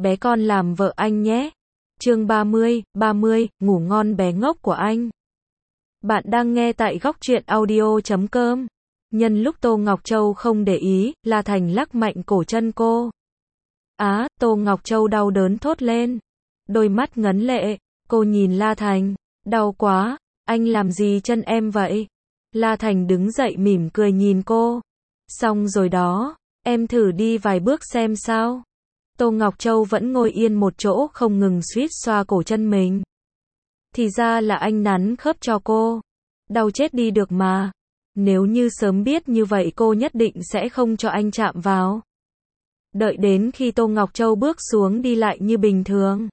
bé con làm vợ anh nhé. Chương 30, ngủ ngon bé ngốc của anh. Bạn đang nghe tại góc truyện audio.com. Nhân lúc Tô Ngọc Châu không để ý, La Thành lắc mạnh cổ chân cô. Tô Ngọc Châu đau đớn thốt lên. Đôi mắt ngấn lệ, cô nhìn La Thành. Đau quá, anh làm gì chân em vậy? La Thành đứng dậy mỉm cười nhìn cô. Xong rồi đó, em thử đi vài bước xem sao. Tô Ngọc Châu vẫn ngồi yên một chỗ không ngừng suýt xoa cổ chân mình. Thì ra là anh nắn khớp cho cô. Đau chết đi được mà. Nếu như sớm biết như vậy cô nhất định sẽ không cho anh chạm vào. Đợi đến khi Tô Ngọc Châu bước xuống đi lại như bình thường,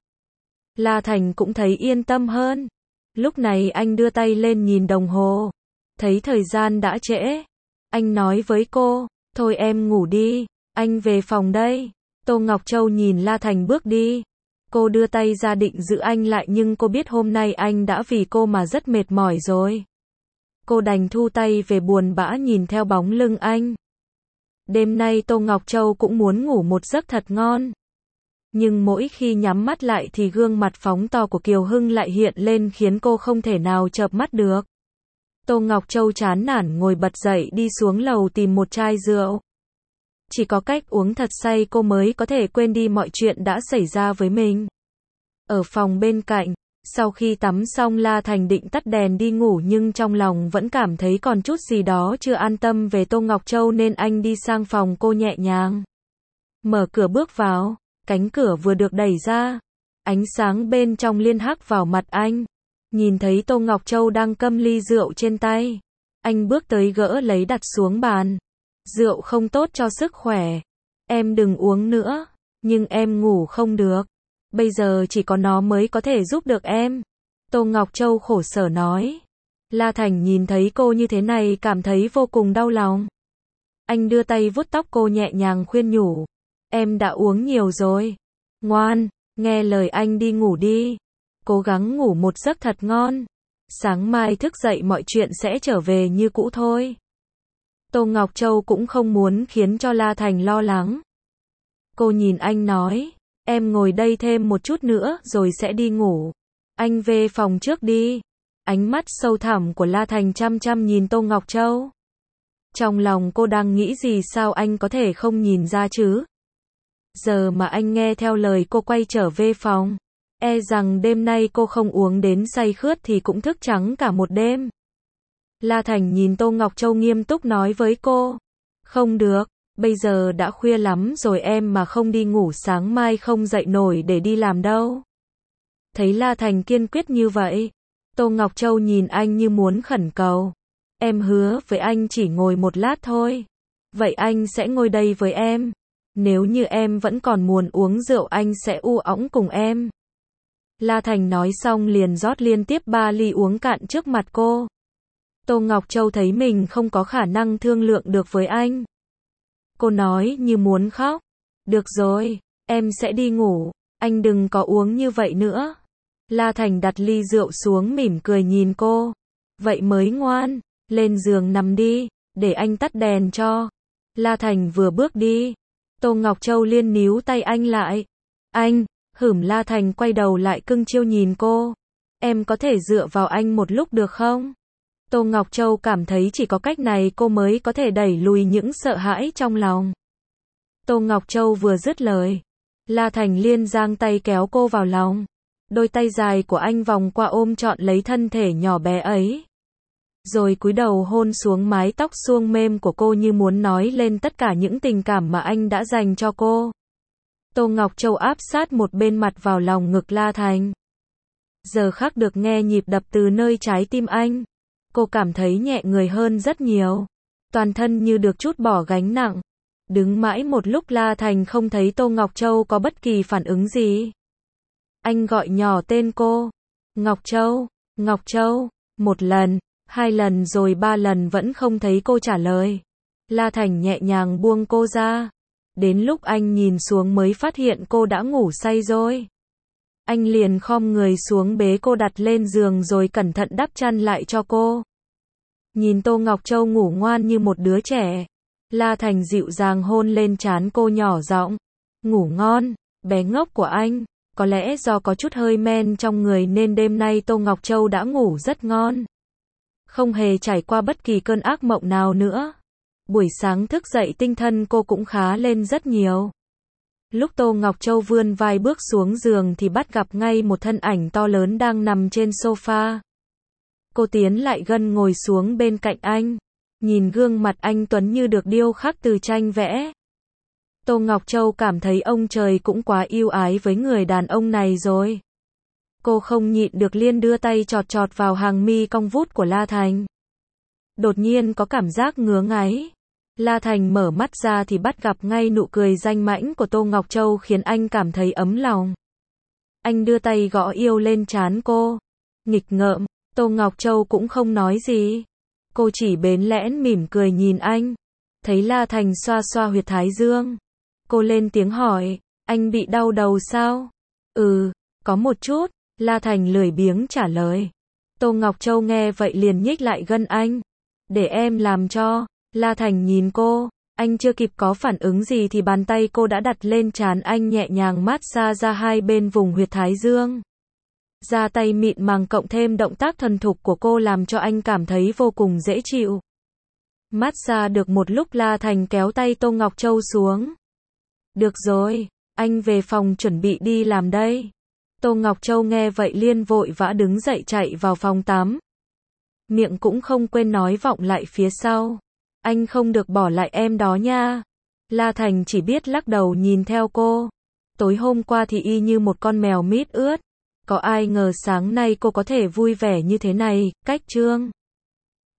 La Thành cũng thấy yên tâm hơn. Lúc này anh đưa tay lên nhìn đồng hồ. Thấy thời gian đã trễ. Anh nói với cô, thôi em ngủ đi, anh về phòng đây. Tô Ngọc Châu nhìn La Thành bước đi. Cô đưa tay ra định giữ anh lại nhưng cô biết hôm nay anh đã vì cô mà rất mệt mỏi rồi. Cô đành thu tay về buồn bã nhìn theo bóng lưng anh. Đêm nay Tô Ngọc Châu cũng muốn ngủ một giấc thật ngon. Nhưng mỗi khi nhắm mắt lại thì gương mặt phóng to của Kiều Hưng lại hiện lên khiến cô không thể nào chợp mắt được. Tô Ngọc Châu chán nản ngồi bật dậy đi xuống lầu tìm một chai rượu. Chỉ có cách uống thật say cô mới có thể quên đi mọi chuyện đã xảy ra với mình. Ở phòng bên cạnh, sau khi tắm xong La Thành định tắt đèn đi ngủ nhưng trong lòng vẫn cảm thấy còn chút gì đó chưa an tâm về Tô Ngọc Châu nên anh đi sang phòng cô nhẹ nhàng. Mở cửa bước vào, cánh cửa vừa được đẩy ra. Ánh sáng bên trong liên hắc vào mặt anh. Nhìn thấy Tô Ngọc Châu đang câm ly rượu trên tay. Anh bước tới gỡ lấy đặt xuống bàn. Rượu không tốt cho sức khỏe. Em đừng uống nữa. Nhưng em ngủ không được. Bây giờ chỉ có nó mới có thể giúp được em. Tô Ngọc Châu khổ sở nói. La Thành nhìn thấy cô như thế này cảm thấy vô cùng đau lòng. Anh đưa tay vuốt tóc cô nhẹ nhàng khuyên nhủ. Em đã uống nhiều rồi. Ngoan, nghe lời anh đi ngủ đi. Cố gắng ngủ một giấc thật ngon. Sáng mai thức dậy mọi chuyện sẽ trở về như cũ thôi. Tô Ngọc Châu cũng không muốn khiến cho La Thành lo lắng. Cô nhìn anh nói, em ngồi đây thêm một chút nữa rồi sẽ đi ngủ. Anh về phòng trước đi. Ánh mắt sâu thẳm của La Thành chăm chăm nhìn Tô Ngọc Châu. Trong lòng cô đang nghĩ gì sao anh có thể không nhìn ra chứ? Giờ mà anh nghe theo lời cô quay trở về phòng, e rằng đêm nay cô không uống đến say khướt thì cũng thức trắng cả một đêm. La Thành nhìn Tô Ngọc Châu nghiêm túc nói với cô. Không được, bây giờ đã khuya lắm rồi em mà không đi ngủ sáng mai không dậy nổi để đi làm đâu. Thấy La Thành kiên quyết như vậy, Tô Ngọc Châu nhìn anh như muốn khẩn cầu. Em hứa với anh chỉ ngồi một lát thôi. Vậy anh sẽ ngồi đây với em. Nếu như em vẫn còn muốn uống rượu anh sẽ u ẵng cùng em. La Thành nói xong liền rót liên tiếp 3 ly uống cạn trước mặt cô. Tô Ngọc Châu thấy mình không có khả năng thương lượng được với anh. Cô nói như muốn khóc. Được rồi, em sẽ đi ngủ, anh đừng có uống như vậy nữa. La Thành đặt ly rượu xuống mỉm cười nhìn cô. Vậy mới ngoan, lên giường nằm đi, để anh tắt đèn cho. La Thành vừa bước đi. Tô Ngọc Châu liên níu tay anh lại. Anh, La Thành quay đầu lại cưng chiêu nhìn cô. Em có thể dựa vào anh một lúc được không? Tô Ngọc Châu cảm thấy chỉ có cách này cô mới có thể đẩy lùi những sợ hãi trong lòng. Tô Ngọc Châu vừa dứt lời, La Thành liền giang tay kéo cô vào lòng. Đôi tay dài của anh vòng qua ôm trọn lấy thân thể nhỏ bé ấy. Rồi cúi đầu hôn xuống mái tóc suông mềm của cô như muốn nói lên tất cả những tình cảm mà anh đã dành cho cô. Tô Ngọc Châu áp sát một bên mặt vào lòng ngực La Thành. Giờ khắc được nghe nhịp đập từ nơi trái tim anh. Cô cảm thấy nhẹ người hơn rất nhiều. Toàn thân như được trút bỏ gánh nặng. Đứng mãi một lúc La Thành không thấy Tô Ngọc Châu có bất kỳ phản ứng gì. Anh gọi nhỏ tên cô. Ngọc Châu, Ngọc Châu. 1 lần, 2 lần rồi 3 lần vẫn không thấy cô trả lời. La Thành nhẹ nhàng buông cô ra. Đến lúc anh nhìn xuống mới phát hiện cô đã ngủ say rồi. Anh liền khom người xuống bế cô đặt lên giường rồi cẩn thận đắp chăn lại cho cô. Nhìn Tô Ngọc Châu ngủ ngoan như một đứa trẻ, La Thành dịu dàng hôn lên trán cô nhỏ giọng. Ngủ ngon. Bé ngốc của anh, có lẽ do có chút hơi men trong người nên đêm nay Tô Ngọc Châu đã ngủ rất ngon. Không hề trải qua bất kỳ cơn ác mộng nào nữa. Buổi sáng thức dậy tinh thần cô cũng khá lên rất nhiều. Lúc Tô Ngọc Châu vươn vai bước xuống giường thì bắt gặp ngay một thân ảnh to lớn đang nằm trên sofa. Cô tiến lại gần ngồi xuống bên cạnh anh. Nhìn gương mặt anh tuấn như được điêu khắc từ tranh vẽ. Tô Ngọc Châu cảm thấy ông trời cũng quá yêu ái với người đàn ông này rồi. Cô không nhịn được liền đưa tay chọt chọt vào hàng mi cong vút của La Thành. Đột nhiên có cảm giác ngứa ngáy. La Thành mở mắt ra thì bắt gặp ngay nụ cười danh mãnh của Tô Ngọc Châu khiến anh cảm thấy ấm lòng. Anh đưa tay gõ yêu lên trán cô. Nghịch ngợm, Tô Ngọc Châu cũng không nói gì. Cô chỉ bến lẽn mỉm cười nhìn anh. Thấy La Thành xoa xoa huyệt thái dương. Cô lên tiếng hỏi, anh bị đau đầu sao? Ừ, có một chút, La Thành lười biếng trả lời. Tô Ngọc Châu nghe vậy liền nhích lại gần anh. Để em làm cho. La Thành nhìn cô, anh chưa kịp có phản ứng gì thì bàn tay cô đã đặt lên trán anh nhẹ nhàng massage ra hai bên vùng huyệt thái dương. Da tay mịn màng cộng thêm động tác thuần thục của cô làm cho anh cảm thấy vô cùng dễ chịu. Massage được một lúc La Thành kéo tay Tô Ngọc Châu xuống. Được rồi, anh về phòng chuẩn bị đi làm đây. Tô Ngọc Châu nghe vậy liền vội vã đứng dậy chạy vào phòng tắm. Miệng cũng không quên nói vọng lại phía sau. Anh không được bỏ lại em đó nha. La Thành chỉ biết lắc đầu nhìn theo cô. Tối hôm qua thì y như một con mèo mít ướt. Có ai ngờ sáng nay cô có thể vui vẻ như thế này, cách chương.